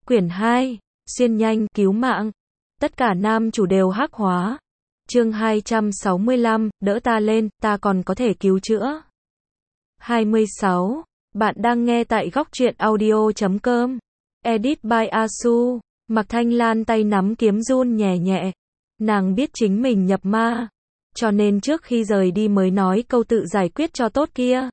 Quyển 2, xuyên nhanh, cứu mạng. Tất cả nam chủ đều hắc hóa. Chương 265, đỡ ta lên, ta còn có thể cứu chữa. 26. Bạn đang nghe tại góc truyện audio.com. Edit by Asu. Mạc Thanh Lan tay nắm kiếm run nhẹ nhẹ. Nàng biết chính mình nhập ma, cho nên trước khi rời đi mới nói câu tự giải quyết cho tốt kia.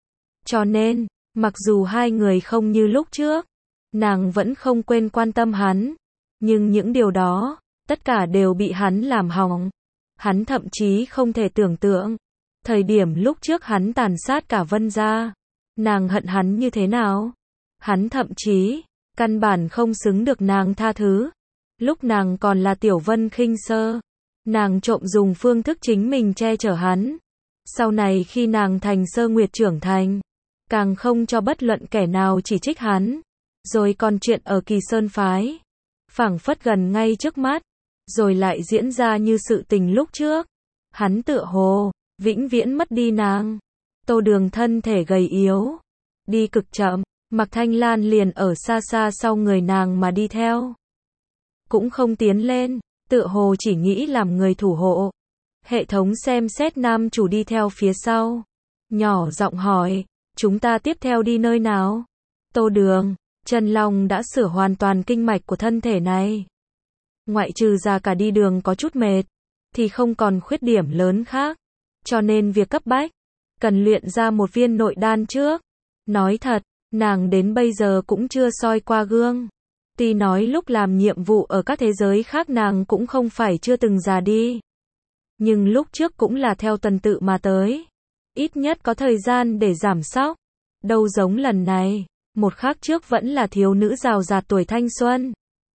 Cho nên, mặc dù hai người không như lúc trước, nàng vẫn không quên quan tâm hắn, nhưng những điều đó, tất cả đều bị hắn làm hỏng. Hắn thậm chí không thể tưởng tượng, thời điểm lúc trước hắn tàn sát cả Vân gia, nàng hận hắn như thế nào. Hắn thậm chí, căn bản không xứng được nàng tha thứ. Lúc nàng còn là tiểu Vân Khinh Sơ, nàng trộm dùng phương thức chính mình che chở hắn. Sau này khi nàng thành Sơ Nguyệt trưởng thành, càng không cho bất luận kẻ nào chỉ trích hắn. Rồi còn chuyện ở Kỳ Sơn phái, phảng phất gần ngay trước mắt, rồi lại diễn ra như sự tình lúc trước. Hắn tựa hồ vĩnh viễn mất đi nàng. Tô Đường thân thể gầy yếu, đi cực chậm, Mạc Thanh Lan liền ở xa xa sau người nàng mà đi theo, cũng không tiến lên, tựa hồ chỉ nghĩ làm người thủ hộ. Hệ thống xem xét nam chủ đi theo phía sau, nhỏ giọng hỏi, chúng ta tiếp theo đi nơi nào? Tô Đường, Chân Long đã sửa hoàn toàn kinh mạch của thân thể này. Ngoại trừ ra cả đi đường có chút mệt, thì không còn khuyết điểm lớn khác. Cho nên việc cấp bách, cần luyện ra một viên nội đan trước. Nói thật, nàng đến bây giờ cũng chưa soi qua gương. Tuy nói lúc làm nhiệm vụ ở các thế giới khác nàng cũng không phải chưa từng già đi, nhưng lúc trước cũng là theo tuần tự mà tới. Ít nhất có thời gian để giảm sóc. Đâu giống lần này, một khắc trước vẫn là thiếu nữ rào rạt tuổi thanh xuân,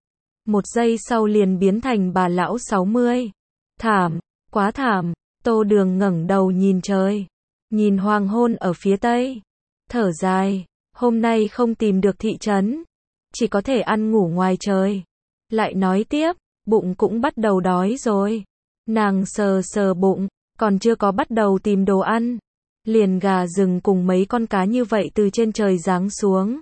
một giây sau liền biến thành bà lão 60. Thảm, quá thảm. Tô Đường ngẩng đầu nhìn trời, nhìn hoàng hôn ở phía tây, thở dài, hôm nay không tìm được thị trấn, chỉ có thể ăn ngủ ngoài trời. Lại nói tiếp, bụng cũng bắt đầu đói rồi. Nàng sờ sờ bụng, còn chưa có bắt đầu tìm đồ ăn, liền gà rừng cùng mấy con cá như vậy từ trên trời giáng xuống.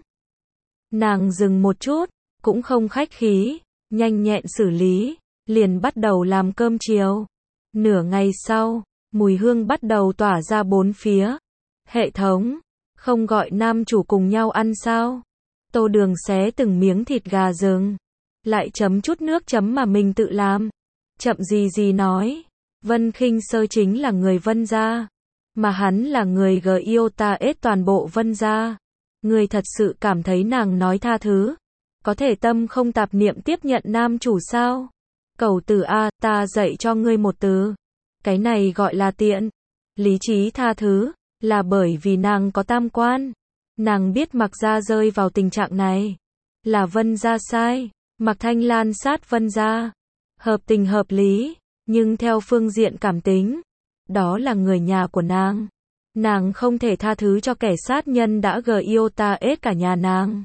Nàng dừng một chút, cũng không khách khí, nhanh nhẹn xử lý, liền bắt đầu làm cơm chiều. Nửa ngày sau, mùi hương bắt đầu tỏa ra bốn phía. Hệ thống, không gọi nam chủ cùng nhau ăn sao? Tô Đường xé từng miếng thịt gà rừng, lại chấm chút nước chấm mà mình tự làm. Chậm gì nói, Vân Khinh Sơ chính là người Vân gia, mà hắn là người Gyota toàn bộ Vân gia. Người thật sự cảm thấy nàng nói tha thứ, có thể tâm không tạp niệm tiếp nhận nam chủ sao? Cẩu tử a, ta dạy cho ngươi một từ. Cái này gọi là tiện. Lý trí tha thứ, là bởi vì nàng có tam quan. Nàng biết Mạc gia rơi vào tình trạng này, là Vân gia sai. Mạc Thanh Lan sát Vân gia, hợp tình hợp lý, nhưng theo phương diện cảm tính, đó là người nhà của nàng. Nàng không thể tha thứ cho kẻ sát nhân đã Gyota cả nhà nàng.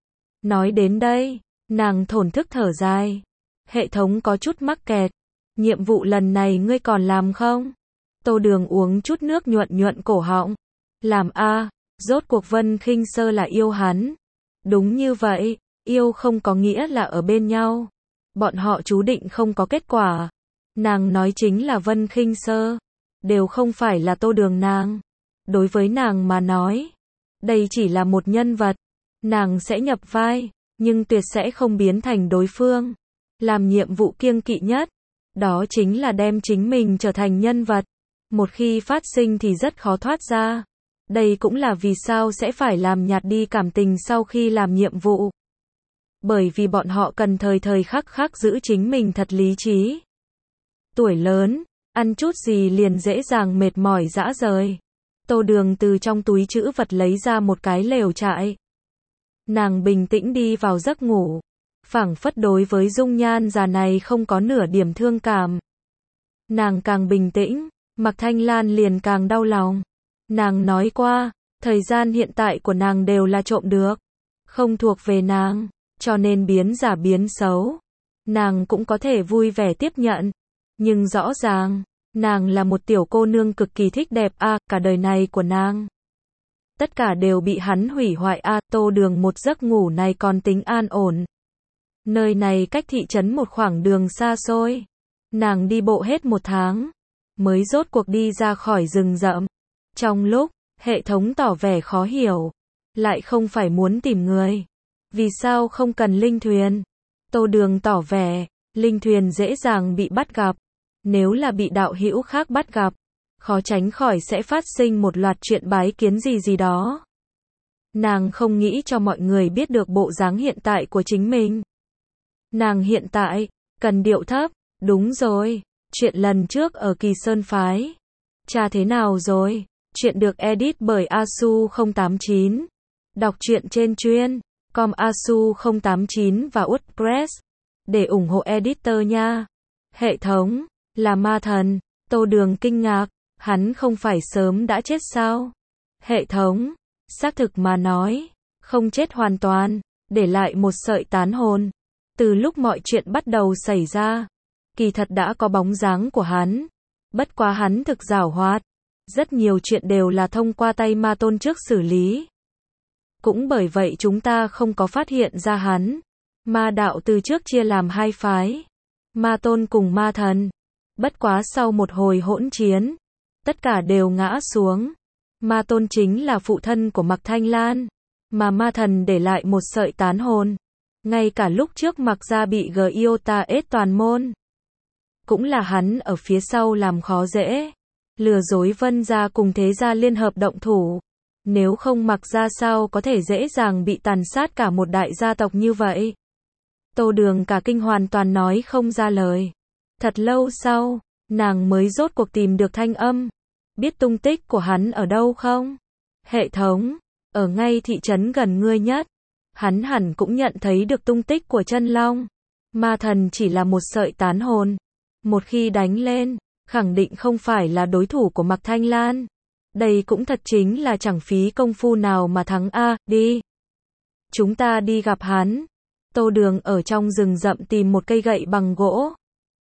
Nói đến đây, nàng thổn thức thở dài. Hệ thống có chút mắc kẹt. Nhiệm vụ lần này ngươi còn làm không? Tô Đường uống chút nước nhuận cổ họng. Làm a, rốt cuộc Vân Khinh Sơ là yêu hắn. Đúng như vậy, yêu không có nghĩa là ở bên nhau. Bọn họ chú định không có kết quả. Nàng nói chính là Vân Khinh Sơ, đều không phải là Tô Đường nàng. Đối với nàng mà nói, đây chỉ là một nhân vật. Nàng sẽ nhập vai, nhưng tuyệt sẽ không biến thành đối phương. Làm nhiệm vụ kiêng kỵ nhất, đó chính là đem chính mình trở thành nhân vật. Một khi phát sinh thì rất khó thoát ra. Đây cũng là vì sao sẽ phải làm nhạt đi cảm tình sau khi làm nhiệm vụ. Bởi vì bọn họ cần thời khắc giữ chính mình thật lý trí. Tuổi lớn, ăn chút gì liền dễ dàng mệt mỏi rã rời. Tô Đường từ trong túi trữ vật lấy ra một cái lều trại. Nàng bình tĩnh đi vào giấc ngủ, phảng phất đối với dung nhan già này không có nửa điểm thương cảm. Nàng càng bình tĩnh, Mạc Thanh Lan liền càng đau lòng. Nàng nói qua, thời gian hiện tại của nàng đều là trộm được, không thuộc về nàng, cho nên biến giả biến xấu, nàng cũng có thể vui vẻ tiếp nhận. Nhưng rõ ràng, nàng là một tiểu cô nương cực kỳ thích đẹp cả đời này của nàng, tất cả đều bị hắn hủy hoại Tô Đường một giấc ngủ này còn tính an ổn. Nơi này cách thị trấn một khoảng đường xa xôi. Nàng đi bộ hết 1 tháng, mới rốt cuộc đi ra khỏi rừng rậm. Trong lúc, hệ thống tỏ vẻ khó hiểu, lại không phải muốn tìm người. Vì sao không cần linh thuyền? Tô Đường tỏ vẻ, linh thuyền dễ dàng bị bắt gặp. Nếu là bị đạo hữu khác bắt gặp, khó tránh khỏi sẽ phát sinh một loạt chuyện bái kiến gì đó. Nàng không nghĩ cho mọi người biết được bộ dáng hiện tại của chính mình. Nàng hiện tại, cần điệu thấp, đúng rồi, chuyện lần trước ở Kỳ Sơn Phái. Cha thế nào rồi? Chuyện được edit bởi Asu089. Đọc truyện trên chuyên.com Asu089 và WordPress. Để ủng hộ editor nha. Hệ thống, là ma thần. Tô Đường kinh ngạc, hắn không phải sớm đã chết sao? Hệ thống, xác thực mà nói, không chết hoàn toàn, để lại một sợi tán hồn. Từ lúc mọi chuyện bắt đầu xảy ra, kỳ thật đã có bóng dáng của hắn. Bất quá hắn thực giảo hoạt. Rất nhiều chuyện đều là thông qua tay ma tôn trước xử lý. Cũng bởi vậy chúng ta không có phát hiện ra hắn. Ma đạo từ trước chia làm 2 phái. Ma tôn cùng ma thần. Bất quá sau một hồi hỗn chiến, tất cả đều ngã xuống. Ma tôn chính là phụ thân của Mạc Thanh Lan. Mà ma thần để lại một sợi tán hồn. Ngay cả lúc trước Mạc gia bị Giota ết toàn môn, cũng là hắn ở phía sau làm khó dễ. Lừa dối Vân gia cùng Thế gia liên hợp động thủ. Nếu không Mạc gia sao có thể dễ dàng bị tàn sát cả một đại gia tộc như vậy. Tô Đường cả kinh hoàn toàn nói không ra lời. Thật lâu sau, nàng mới rốt cuộc tìm được thanh âm. Biết tung tích của hắn ở đâu không? Hệ thống, ở ngay thị trấn gần ngươi nhất. Hắn hẳn cũng nhận thấy được tung tích của chân long. Ma thần chỉ là một sợi tán hồn. Một khi đánh lên, khẳng định không phải là đối thủ của Mạc Thanh Lan. Đây cũng thật chính là chẳng phí công phu nào mà thắng a, đi. Chúng ta đi gặp hắn. Tô Đường ở trong rừng rậm tìm một cây gậy bằng gỗ.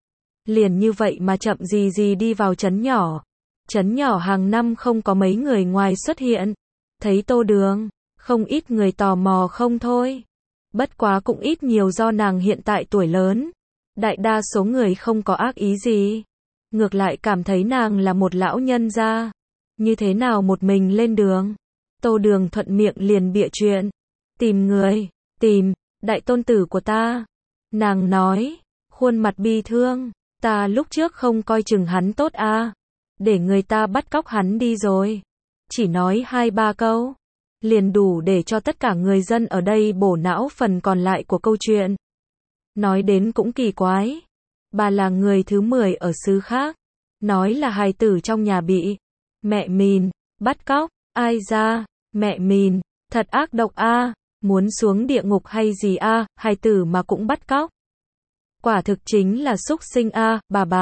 Liền như vậy mà chậm gì đi vào trấn nhỏ. Trấn nhỏ hàng năm không có mấy người ngoài xuất hiện. Thấy Tô Đường, không ít người tò mò không thôi. Bất quá cũng ít nhiều do nàng hiện tại tuổi lớn. Đại đa số người không có ác ý gì. Ngược lại cảm thấy nàng là một lão nhân gia. Như thế nào một mình lên đường? Tô Đường thuận miệng liền bịa chuyện. Tìm người, tìm, đại tôn tử của ta. Nàng nói, khuôn mặt bi thương. Ta lúc trước không coi chừng hắn tốt à. Để người ta bắt cóc hắn đi rồi. Chỉ nói 2-3 câu. Liền đủ để cho tất cả người dân ở đây bổ não phần còn lại của câu chuyện. Nói đến cũng kỳ quái. Bà là người thứ 10 ở xứ khác. Nói là hài tử trong nhà bị mẹ mìn bắt cóc. Ai ra, mẹ mìn, thật ác độc a, muốn xuống địa ngục hay gì a, hài tử mà cũng bắt cóc. Quả thực chính là súc sinh a,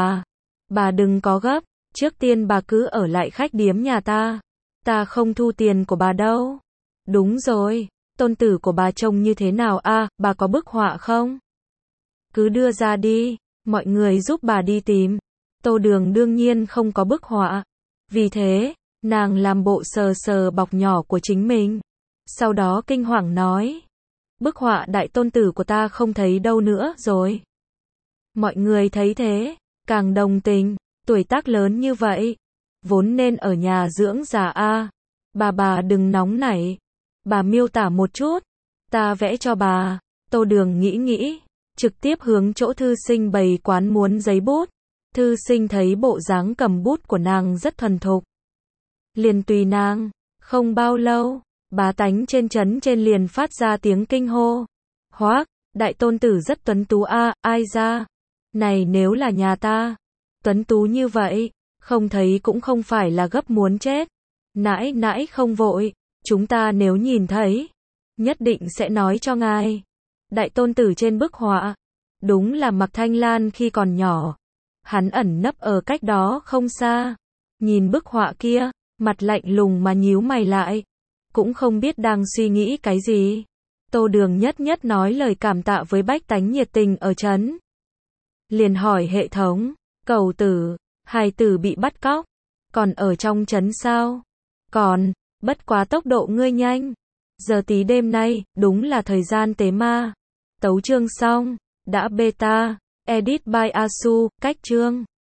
bà đừng có gấp, trước tiên bà cứ ở lại khách điếm nhà ta không thu tiền của bà đâu. Đúng rồi, tôn tử của bà trông như thế nào a, bà có bức họa không? Cứ đưa ra đi, mọi người giúp bà đi tìm. Tô Đường đương nhiên không có bức họa. Vì thế, nàng làm bộ sờ bọc nhỏ của chính mình. Sau đó kinh hoàng nói, bức họa đại tôn tử của ta không thấy đâu nữa rồi. Mọi người thấy thế, càng đồng tình, tuổi tác lớn như vậy, vốn nên ở nhà dưỡng già a. Bà đừng nóng nảy. Bà miêu tả một chút, ta vẽ cho bà. Tô Đường nghĩ, trực tiếp hướng chỗ thư sinh bày quán muốn giấy bút. Thư sinh thấy bộ dáng cầm bút của nàng rất thuần thục. Liền tùy nàng, không bao lâu, bá tánh trên trấn trên liền phát ra tiếng kinh hô. Hoác, đại tôn tử rất tuấn tú a, ai ra? Này nếu là nhà ta, tuấn tú như vậy, không thấy cũng không phải là gấp muốn chết. Nãi không vội, chúng ta nếu nhìn thấy, nhất định sẽ nói cho ngài. Đại tôn tử trên bức họa, đúng là Mạc Thanh Lan khi còn nhỏ. Hắn ẩn nấp ở cách đó không xa. Nhìn bức họa kia, mặt lạnh lùng mà nhíu mày lại. Cũng không biết đang suy nghĩ cái gì. Tô Đường nhất nói lời cảm tạ với bách tánh nhiệt tình ở trấn. Liền hỏi hệ thống, cẩu tử, hài tử bị bắt cóc, còn ở trong trấn sao? Còn, bất quá tốc độ ngươi nhanh. Giờ tí đêm nay, đúng là thời gian tế ma. Tấu chương xong. Đã beta. Edit by Asu. Cách chương.